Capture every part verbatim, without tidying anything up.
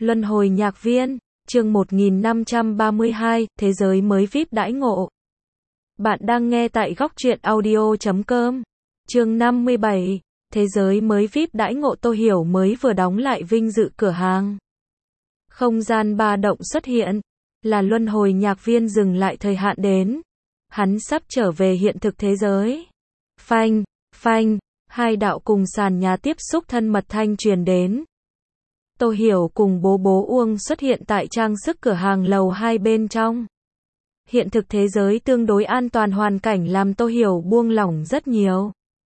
Luân hồi nhạc viên, chương một nghìn năm trăm ba mươi hai, thế giới mới vi ai pi đãi ngộ. Bạn đang nghe tại góc truyện audio chấm com. Chương năm mươi bảy, thế giới mới vi ai pi đãi ngộ. Tô Hiểu mới vừa đóng lại vinh dự cửa hàng. Không gian ba động xuất hiện, là luân hồi nhạc viên dừng lại thời hạn đến. Hắn sắp trở về hiện thực thế giới. Phanh, phanh, hai đạo cùng sàn nhà tiếp xúc thân mật thanh truyền đến. Tô Hiểu cùng bố bố Uông xuất hiện tại trang sức cửa hàng lầu hai bên trong. Hiện thực thế giới tương đối an toàn, hoàn cảnh làm Tô Hiểu buông lỏng rất nhiều.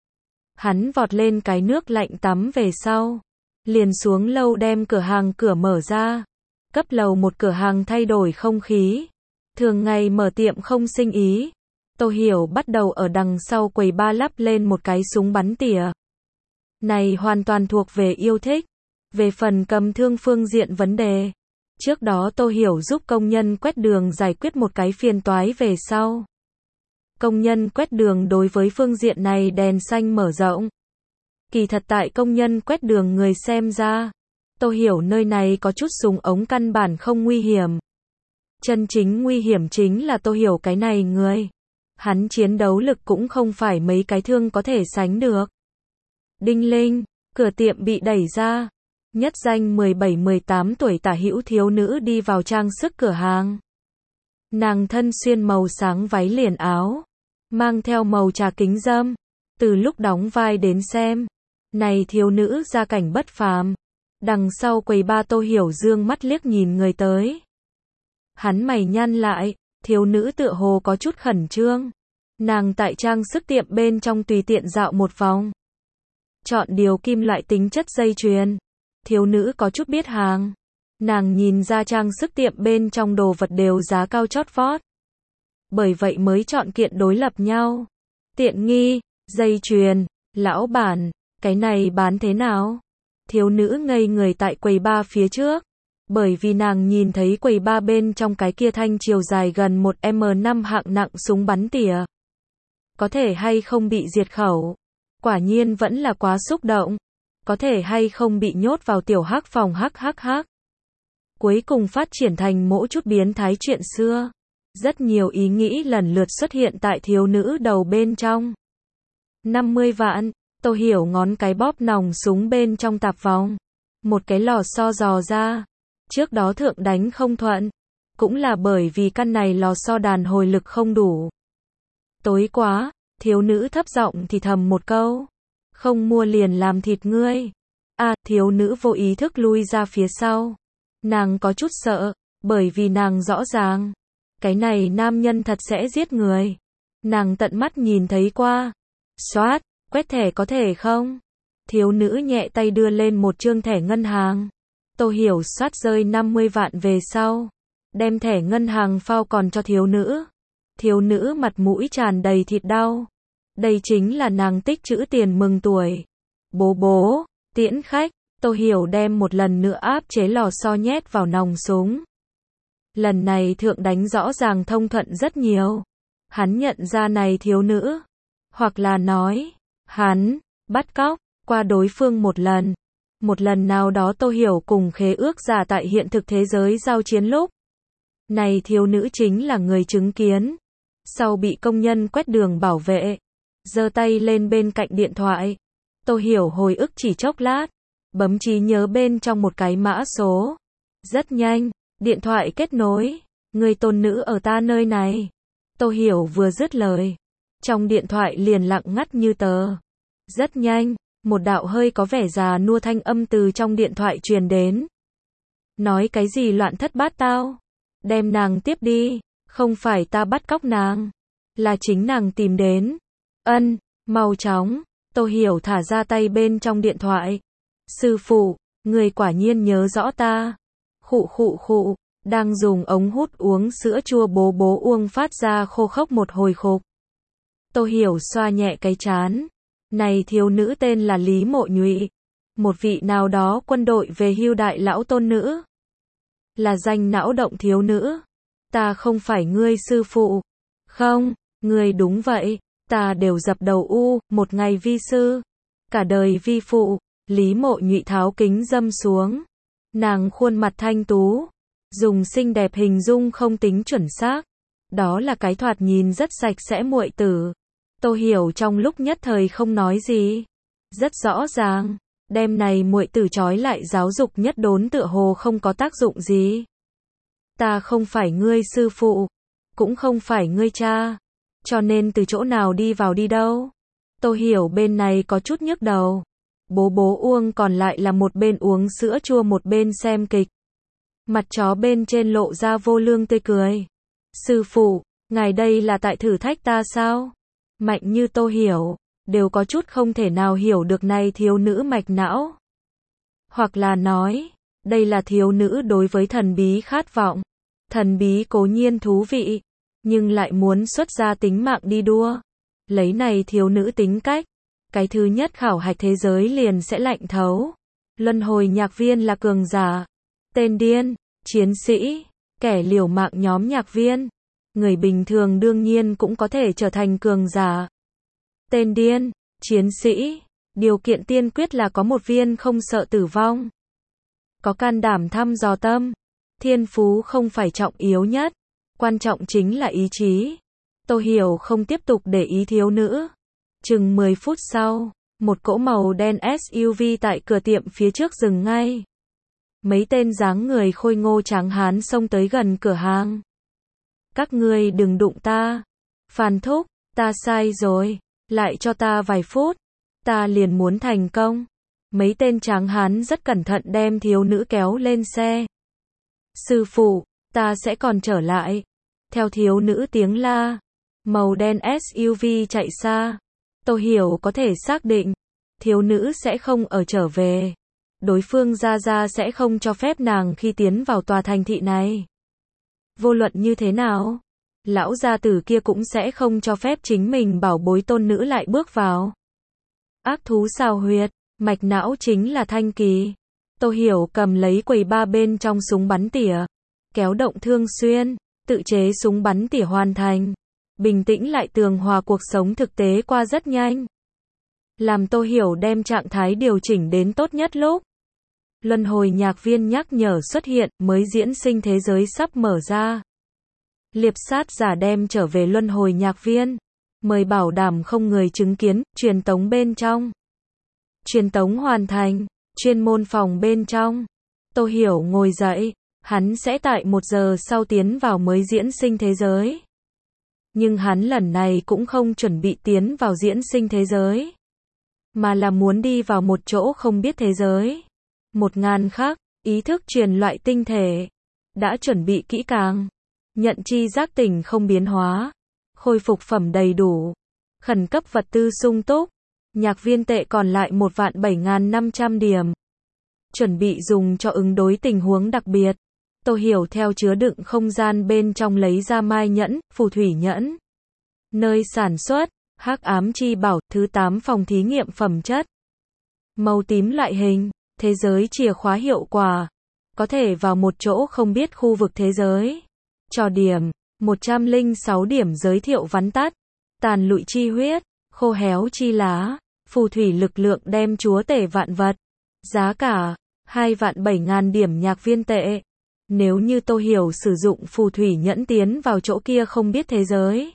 Hắn vọt lên cái nước lạnh tắm về sau, liền xuống lâu đem cửa hàng cửa mở ra. Cấp lầu một cửa hàng thay đổi không khí. Thường ngày mở tiệm không sinh ý. Tô Hiểu bắt đầu ở đằng sau quầy ba lắp lên một cái súng bắn tỉa. Này hoàn toàn thuộc về yêu thích. Về phần cầm thương phương diện vấn đề, trước đó Tô Hiểu giúp công nhân quét đường giải quyết một cái phiền toái về sau. Công nhân quét đường đối với phương diện này đèn xanh mở rộng. Kỳ thật tại công nhân quét đường người xem ra, Tô Hiểu nơi này có chút súng ống căn bản không nguy hiểm. Chân chính nguy hiểm chính là Tô Hiểu cái này người. Hắn chiến đấu lực cũng không phải mấy cái thương có thể sánh được. Đinh linh, cửa tiệm bị đẩy ra. Nhất danh mười bảy mười tám tuổi tả hữu thiếu nữ đi vào trang sức cửa hàng. Nàng thân xuyên màu sáng váy liền áo, mang theo màu trà kính râm. Từ lúc đóng vai đến xem, này thiếu nữ gia cảnh bất phàm. Đằng sau quầy ba Tô Hiểu dương mắt liếc nhìn người tới. Hắn mày nhăn lại, thiếu nữ tựa hồ có chút khẩn trương. Nàng tại trang sức tiệm bên trong tùy tiện dạo một vòng. Chọn điều kim loại tính chất dây chuyền. Thiếu nữ có chút biết hàng. Nàng nhìn ra trang sức tiệm bên trong đồ vật đều giá cao chót vót. Bởi vậy mới chọn kiện đối lập nhau. Tiện nghi, dây chuyền, lão bản, cái này bán thế nào? Thiếu nữ ngây người tại quầy ba phía trước. Bởi vì nàng nhìn thấy quầy ba bên trong cái kia thanh chiều dài gần một mét năm hạng nặng súng bắn tỉa. Có thể hay không bị diệt khẩu? Quả nhiên vẫn là quá xúc động. Có thể hay không bị nhốt vào tiểu hắc phòng hắc hắc hắc. Cuối cùng phát triển thành mỗi chút biến thái chuyện xưa. Rất nhiều ý nghĩ lần lượt xuất hiện tại thiếu nữ đầu bên trong. năm mươi vạn, Tô Hiểu ngón cái bóp nòng súng bên trong tạp vòng. Một cái lò xo dò ra. Trước đó thượng đánh không thuận. Cũng là bởi vì căn này lò xo đàn hồi lực không đủ. Tối quá, thiếu nữ thấp giọng thì thầm một câu. Không mua liền làm thịt ngươi. À, thiếu nữ vô ý thức lui ra phía sau. Nàng có chút sợ, bởi vì nàng rõ ràng. Cái này nam nhân thật sẽ giết người. Nàng tận mắt nhìn thấy qua. Xoát, quét thẻ có thể không? Thiếu nữ nhẹ tay đưa lên một trương thẻ ngân hàng. Tô Hiểu soát rơi năm mươi vạn về sau. Đem thẻ ngân hàng phao còn cho thiếu nữ. Thiếu nữ mặt mũi tràn đầy thịt đau. Đây chính là nàng tích trữ tiền mừng tuổi. Bố bố, tiễn khách, Tô Hiểu đem một lần nữa áp chế lò xo nhét vào nòng súng. Lần này thượng đánh rõ ràng thông thuận rất nhiều. Hắn nhận ra này thiếu nữ. Hoặc là nói, hắn, bắt cóc, qua đối phương một lần. Một lần nào đó Tô Hiểu cùng khế ước giả tại hiện thực thế giới giao chiến lúc. Này thiếu nữ chính là người chứng kiến. Sau bị công nhân quét đường bảo vệ. Giơ tay lên bên cạnh điện thoại. Tô Hiểu hồi ức chỉ chốc lát. Bấm trí nhớ bên trong một cái mã số. Rất nhanh, điện thoại kết nối. Người tôn nữ ở ta nơi này. Tô Hiểu vừa dứt lời. Trong điện thoại liền lặng ngắt như tờ. Rất nhanh, một đạo hơi có vẻ già nua thanh âm từ trong điện thoại truyền đến. Nói cái gì loạn thất bát tao. Đem nàng tiếp đi. Không phải ta bắt cóc nàng. Là chính nàng tìm đến. Ân, mau chóng. Tô Hiểu thả ra tay bên trong điện thoại. Sư phụ, người quả nhiên nhớ rõ ta. Khụ khụ khụ, đang dùng ống hút uống sữa chua bố bố Uông phát ra khô khốc một hồi khục. Tô Hiểu xoa nhẹ cái trán. Này thiếu nữ tên là Lý Mộ Nhụy. Một vị nào đó quân đội về hưu đại lão tôn nữ. Là danh não động thiếu nữ. Ta không phải ngươi sư phụ. Không, ngươi đúng vậy. Ta đều dập đầu u, một ngày vi sư. Cả đời vi phụ. Lý Mộ Nhụy tháo kính dâm xuống. Nàng khuôn mặt thanh tú, dùng xinh đẹp hình dung không tính chuẩn xác. Đó là cái thoạt nhìn rất sạch sẽ muội tử. Tô Hiểu trong lúc nhất thời không nói gì. Rất rõ ràng, đêm này muội tử trói lại giáo dục nhất đốn tựa hồ không có tác dụng gì. Ta không phải ngươi sư phụ, cũng không phải ngươi cha, cho nên từ chỗ nào đi vào đi đâu. Tô Hiểu bên này có chút nhức đầu. Bố bố Uông còn lại là một bên uống sữa chua một bên xem kịch. Mặt chó bên trên lộ ra vô lương tươi cười. Sư phụ, ngài đây là tại thử thách ta sao? Mạnh như Tô Hiểu, đều có chút không thể nào hiểu được này thiếu nữ mạch não. Hoặc là nói, đây là thiếu nữ đối với thần bí khát vọng. Thần bí cố nhiên thú vị, nhưng lại muốn xuất ra tính mạng đi đua. Lấy này thiếu nữ tính cách, cái thứ nhất khảo hạch thế giới liền sẽ lạnh thấu. Luân hồi nhạc viên là cường giả, tên điên, chiến sĩ, kẻ liều mạng nhóm nhạc viên. Người bình thường đương nhiên cũng có thể trở thành cường giả. Tên điên, chiến sĩ, điều kiện tiên quyết là có một viên không sợ tử vong. Có can đảm thăm dò tâm. Thiên phú không phải trọng yếu nhất, quan trọng chính là ý chí. Tô Hiểu không tiếp tục để ý thiếu nữ. Chừng mười phút sau, một cỗ màu đen ét u vê tại cửa tiệm phía trước dừng ngay. Mấy tên dáng người khôi ngô tráng hán xông tới gần cửa hàng. Các ngươi đừng đụng ta. Phan thúc, ta sai rồi, lại cho ta vài phút, ta liền muốn thành công. Mấy tên tráng hán rất cẩn thận đem thiếu nữ kéo lên xe. Sư phụ, ta sẽ còn trở lại. Theo thiếu nữ tiếng la, màu đen ét u vê chạy xa. Tô Hiểu có thể xác định, thiếu nữ sẽ không ở trở về. Đối phương gia gia sẽ không cho phép nàng khi tiến vào tòa thành thị này. Vô luận như thế nào, lão gia tử kia cũng sẽ không cho phép chính mình bảo bối tôn nữ lại bước vào. Ác thú xào huyệt, mạch não chính là thanh kỳ. Tô Hiểu cầm lấy quầy ba bên trong súng bắn tỉa, kéo động thương xuyên, tự chế súng bắn tỉa hoàn thành. Bình tĩnh lại tường hòa cuộc sống thực tế qua rất nhanh. Làm Tô Hiểu đem trạng thái điều chỉnh đến tốt nhất lúc. Luân hồi nhạc viên nhắc nhở xuất hiện, mới diễn sinh thế giới sắp mở ra. Liệp sát giả đem trở về luân hồi nhạc viên. Mời bảo đảm không người chứng kiến, truyền tống bên trong. Truyền tống hoàn thành, chuyên môn phòng bên trong. Tô Hiểu ngồi dậy, hắn sẽ tại một giờ sau tiến vào mới diễn sinh thế giới. Nhưng hắn lần này cũng không chuẩn bị tiến vào diễn sinh thế giới, mà là muốn đi vào một chỗ không biết thế giới. Một ngàn khác, ý thức truyền loại tinh thể. Đã chuẩn bị kỹ càng. Nhận chi giác tỉnh không biến hóa. Khôi phục phẩm đầy đủ. Khẩn cấp vật tư sung túc. Nhạc viên tệ còn lại một vạn bảy nghìn năm trăm điểm. Chuẩn bị dùng cho ứng đối tình huống đặc biệt. Tô Hiểu theo chứa đựng không gian bên trong lấy ra mai nhẫn, phù thủy nhẫn. Nơi sản xuất, hắc ám chi bảo, thứ tám phòng thí nghiệm phẩm chất. Màu tím loại hình, thế giới chìa khóa hiệu quả. Có thể vào một chỗ không biết khu vực thế giới. Cho điểm, một trăm lẻ sáu điểm giới thiệu vắn tắt. Tàn lụi chi huyết, khô héo chi lá, phù thủy lực lượng đem chúa tể vạn vật. Giá cả, hai vạn bảy nghìn điểm nhạc viên tệ. Nếu như Tô Hiểu sử dụng phù thủy nhẫn tiến vào chỗ kia không biết thế giới.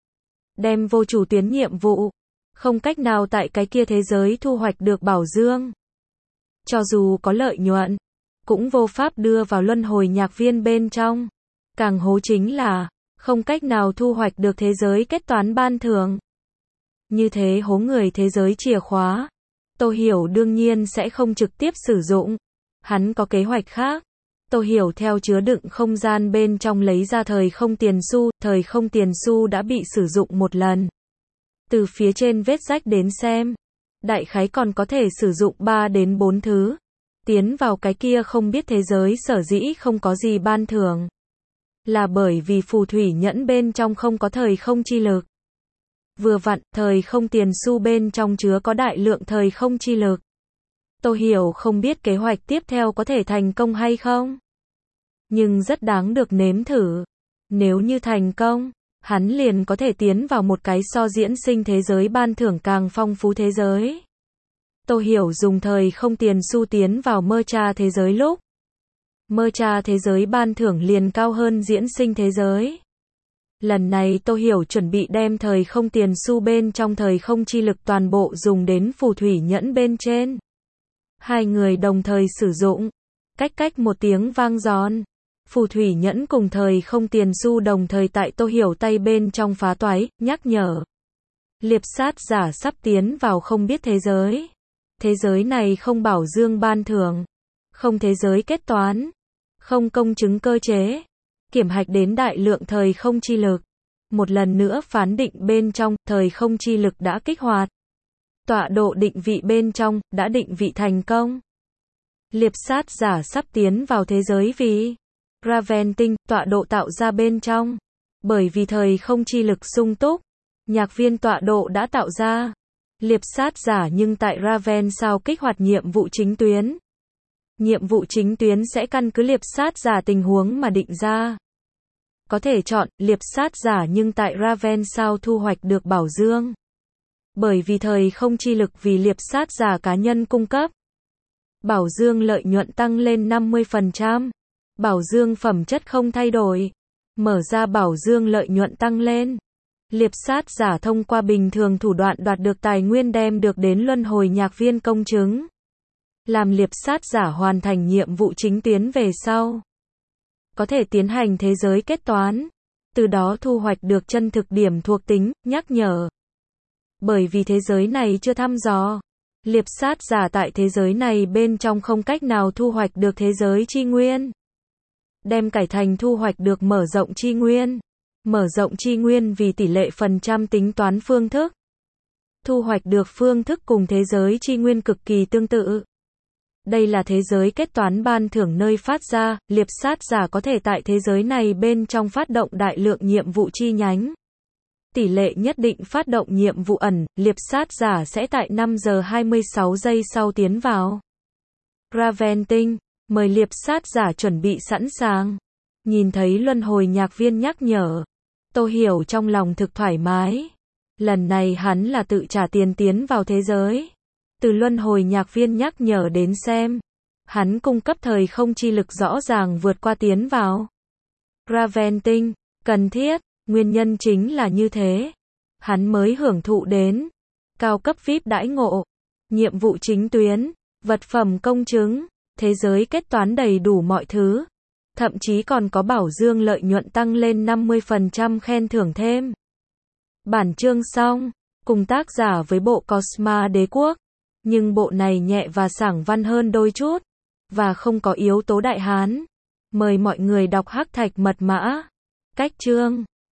Đem vô chủ tuyến nhiệm vụ. Không cách nào tại cái kia thế giới thu hoạch được bảo dương. Cho dù có lợi nhuận, cũng vô pháp đưa vào luân hồi nhạc viên bên trong. Càng hố chính là, không cách nào thu hoạch được thế giới kết toán ban thưởng. Như thế hố người thế giới chìa khóa. Tô Hiểu đương nhiên sẽ không trực tiếp sử dụng. Hắn có kế hoạch khác. Tô Hiểu theo chứa đựng không gian bên trong lấy ra thời không tiền xu, thời không tiền xu đã bị sử dụng một lần. Từ phía trên vết rách đến xem, đại khái còn có thể sử dụng ba đến bốn thứ. Tiến vào cái kia không biết thế giới sở dĩ không có gì ban thưởng. Là bởi vì phù thủy nhẫn bên trong không có thời không chi lực. Vừa vặn, thời không tiền xu bên trong chứa có đại lượng thời không chi lực. Tô Hiểu không biết kế hoạch tiếp theo có thể thành công hay không. Nhưng rất đáng được nếm thử. Nếu như thành công, hắn liền có thể tiến vào một cái so diễn sinh thế giới ban thưởng càng phong phú thế giới. Tô Hiểu dùng thời không tiền xu tiến vào mơ tra thế giới lúc. Mơ cha thế giới ban thưởng liền cao hơn diễn sinh thế giới. Lần này Tô Hiểu chuẩn bị đem thời không tiền xu bên trong thời không chi lực toàn bộ dùng đến phù thủy nhẫn bên trên. Hai người đồng thời sử dụng. Cách cách một tiếng vang giòn. Phù thủy nhẫn cùng thời không tiền xu đồng thời tại Tô Hiểu tay bên trong phá toái, nhắc nhở. Liệp sát giả sắp tiến vào không biết thế giới. Thế giới này không bảo dương ban thưởng. Không thế giới kết toán. Không công chứng cơ chế. Kiểm hạch đến đại lượng thời không chi lực. Một lần nữa phán định bên trong, thời không chi lực đã kích hoạt. Tọa độ định vị bên trong, đã định vị thành công. Liệp sát giả sắp tiến vào thế giới vì Raven tinh, tọa độ tạo ra bên trong. Bởi vì thời không chi lực sung túc, nhạc viên tọa độ đã tạo ra. Liệp sát giả nhưng tại Raven sao kích hoạt nhiệm vụ chính tuyến. Nhiệm vụ chính tuyến sẽ căn cứ liệp sát giả tình huống mà định ra. Có thể chọn liệp sát giả nhưng tại Raven sao thu hoạch được bảo dương. Bởi vì thời không chi lực vì liệp sát giả cá nhân cung cấp. Bảo dương lợi nhuận tăng lên năm mươi phần trăm. Bảo dương phẩm chất không thay đổi. Mở ra bảo dương lợi nhuận tăng lên. Liệp sát giả thông qua bình thường thủ đoạn đoạt được tài nguyên đem được đến luân hồi nhạc viên công chứng. Làm liệp sát giả hoàn thành nhiệm vụ chính tuyến về sau. Có thể tiến hành thế giới kết toán. Từ đó thu hoạch được chân thực điểm thuộc tính, nhắc nhở. Bởi vì thế giới này chưa thăm dò. Liệp sát giả tại thế giới này bên trong không cách nào thu hoạch được thế giới chi nguyên. Đem cải thành thu hoạch được mở rộng chi nguyên. Mở rộng chi nguyên vì tỷ lệ phần trăm tính toán phương thức. Thu hoạch được phương thức cùng thế giới chi nguyên cực kỳ tương tự. Đây là thế giới kết toán ban thưởng nơi phát ra, liệp sát giả có thể tại thế giới này bên trong phát động đại lượng nhiệm vụ chi nhánh. Tỷ lệ nhất định phát động nhiệm vụ ẩn, liệp sát giả sẽ tại năm giờ hai mươi sáu giây sau tiến vào. Raven tinh, mời liệp sát giả chuẩn bị sẵn sàng. Nhìn thấy luân hồi nhạc viên nhắc nhở. Tô Hiểu trong lòng thực thoải mái. Lần này hắn là tự trả tiền tiến vào thế giới. Từ luân hồi nhạc viên nhắc nhở đến xem. Hắn cung cấp thời không chi lực rõ ràng vượt qua tiến vào. Raven tinh, cần thiết, nguyên nhân chính là như thế. Hắn mới hưởng thụ đến. Cao cấp vi ai pi đãi ngộ. Nhiệm vụ chính tuyến. Vật phẩm công chứng. Thế giới kết toán đầy đủ mọi thứ. Thậm chí còn có bảo dương lợi nhuận tăng lên năm mươi phần trăm khen thưởng thêm. Bản chương xong. Cùng tác giả với bộ Cosma Đế Quốc. Nhưng bộ này nhẹ và sảng văn hơn đôi chút. Và không có yếu tố Đại Hán. Mời mọi người đọc hắc thạch mật mã. Cách chương.